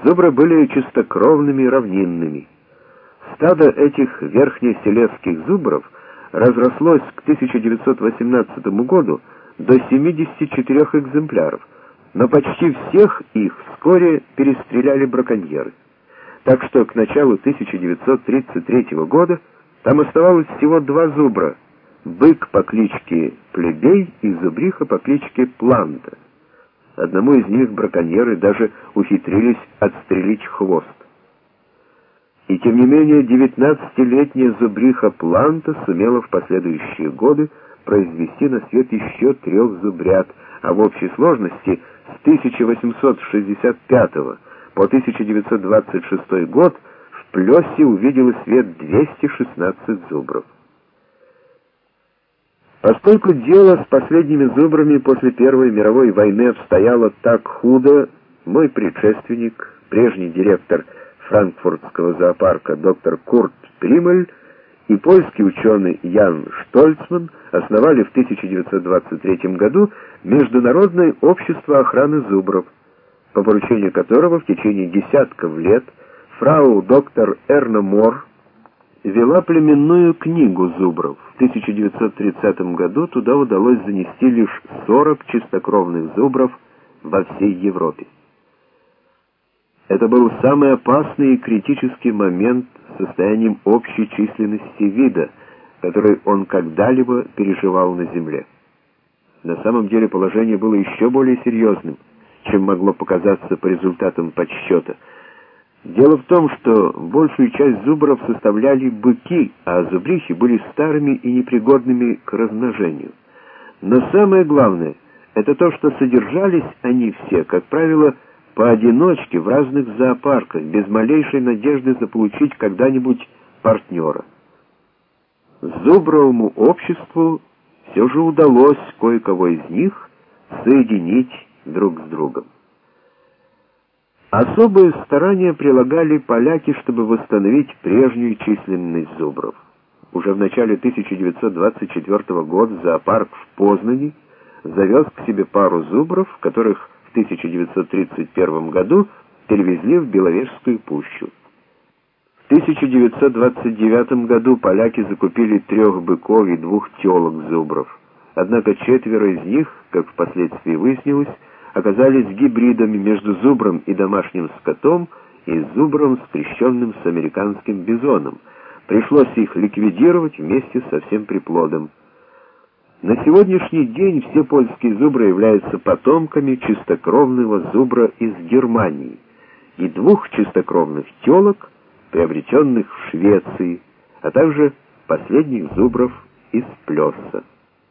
Зубры были чистокровными и равнинными. Стадо этих верхнеселезских зубров разрослось к 1918 году до 74 экземпляров, но почти всех их вскоре перестреляли браконьеры. Так что к началу 1933 года там оставалось всего два зубра: бык по кличке Плебей и зубриха по кличке Планта. Одному из них браконьеры даже ухитрились отстрелить хвост. И тем не менее 19-летняя зубриха Планта сумела в последующие годы произвести на свет еще 3 зубрят, а в общей сложности с 1865 по 1926 год в Плёсе увидела свет 216 зубров. Поскольку дело с последними зубрами после Первой мировой войны обстояло так худо, мой предшественник, прежний директор франкфуртского зоопарка доктор Курт Примель и польский ученый Ян Штольцман основали в 1923 году Международное общество охраны зубров, по поручению которого в течение десятков лет фрау доктор Эрна Мор вела племенную книгу зубров. В 1930 году туда удалось занести лишь 40 чистокровных зубров во всей Европе. Это был самый опасный и критический момент с состоянием общей численности вида, который он когда-либо переживал на Земле. На самом деле положение было еще более серьезным, чем могло показаться по результатам подсчета. Дело в том, что большую часть зубров составляли быки, а зубрихи были старыми и непригодными к размножению. Но самое главное — это то, что содержались они все, как правило, поодиночке в разных зоопарках, без малейшей надежды заполучить когда-нибудь партнера. Зубровому обществу все же удалось кое-кого из них соединить друг с другом. Особые старания прилагали поляки, чтобы восстановить прежнюю численность зубров. Уже в начале 1924 года зоопарк в Познани завез к себе пару зубров, которых в 1931 году перевезли в Беловежскую пущу. В 1929 году поляки закупили 3 быков и 2 телок зубров. Однако 4 из них, как впоследствии выяснилось, оказались гибридами между зубром и домашним скотом и зубром, скрещенным с американским бизоном. Пришлось их ликвидировать вместе со всем приплодом. На сегодняшний день все польские зубры являются потомками чистокровного зубра из Германии и 2 чистокровных телок, приобретенных в Швеции, а также последних зубров из Плёса.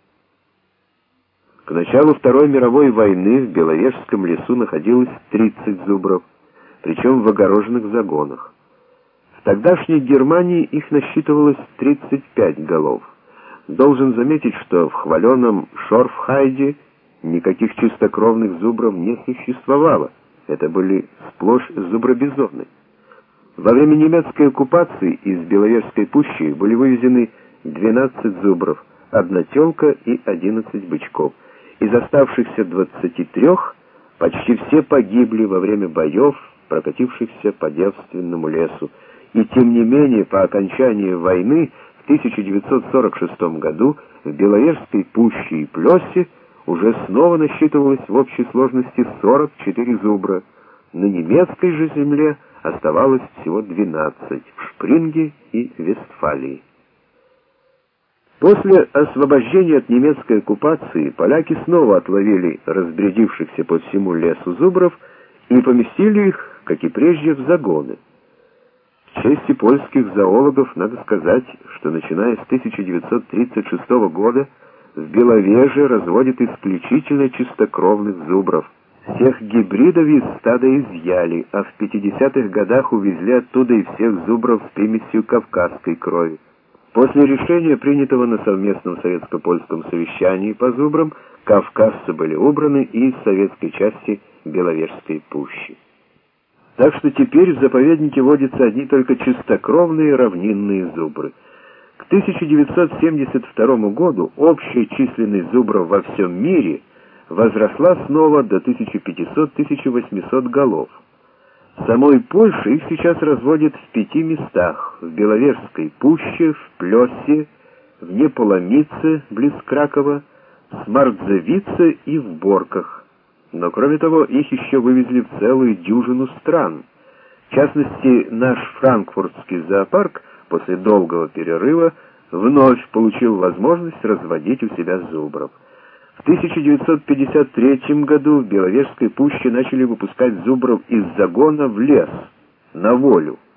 К началу Второй мировой войны в Беловежском лесу находилось 30 зубров, причем в огороженных загонах. В тогдашней Германии их насчитывалось 35 голов. Должен заметить, что в хваленом Шорфхайде никаких чистокровных зубров не существовало. Это были сплошь зубробизоны. Во время немецкой оккупации из Беловежской пущи были вывезены 12 зубров, 1 телка и 11 бычков. Из оставшихся 23 почти все погибли во время боев, прокатившихся по девственному лесу. И тем не менее, по окончании войны в 1946 году в Беловежской пуще и Плёсе уже снова насчитывалось в общей сложности 44 зубра. На немецкой же земле оставалось всего 12 в Шпринге и Вестфалии. После освобождения от немецкой оккупации поляки снова отловили разбредившихся по всему лесу зубров и поместили их, как и прежде, в загоны. В чести польских зоологов надо сказать, что начиная с 1936 года в Беловеже разводят исключительно чистокровных зубров. Всех гибридов из стада изъяли, а в 50-х годах увезли оттуда и всех зубров с примесью кавказской крови. После решения, принятого на совместном советско-польском совещании по зубрам, кавказцы были убраны и из советской части Беловежской пущи. Так что теперь в заповеднике водятся одни только чистокровные равнинные зубры. К 1972 году общая численность зубров во всем мире возросла снова до 1500-1800 голов. В самой Польше их сейчас разводят в 5 местах: в Беловежской пуще, в Плёсе, в Неполомице, близ Кракова, в Смардзевице и в Борках. Но кроме того, их еще вывезли в целую дюжину стран. В частности, наш франкфуртский зоопарк после долгого перерыва вновь получил возможность разводить у себя зубров. В 1953 году в Беловежской пуще начали выпускать зубров из загона в лес, на волю.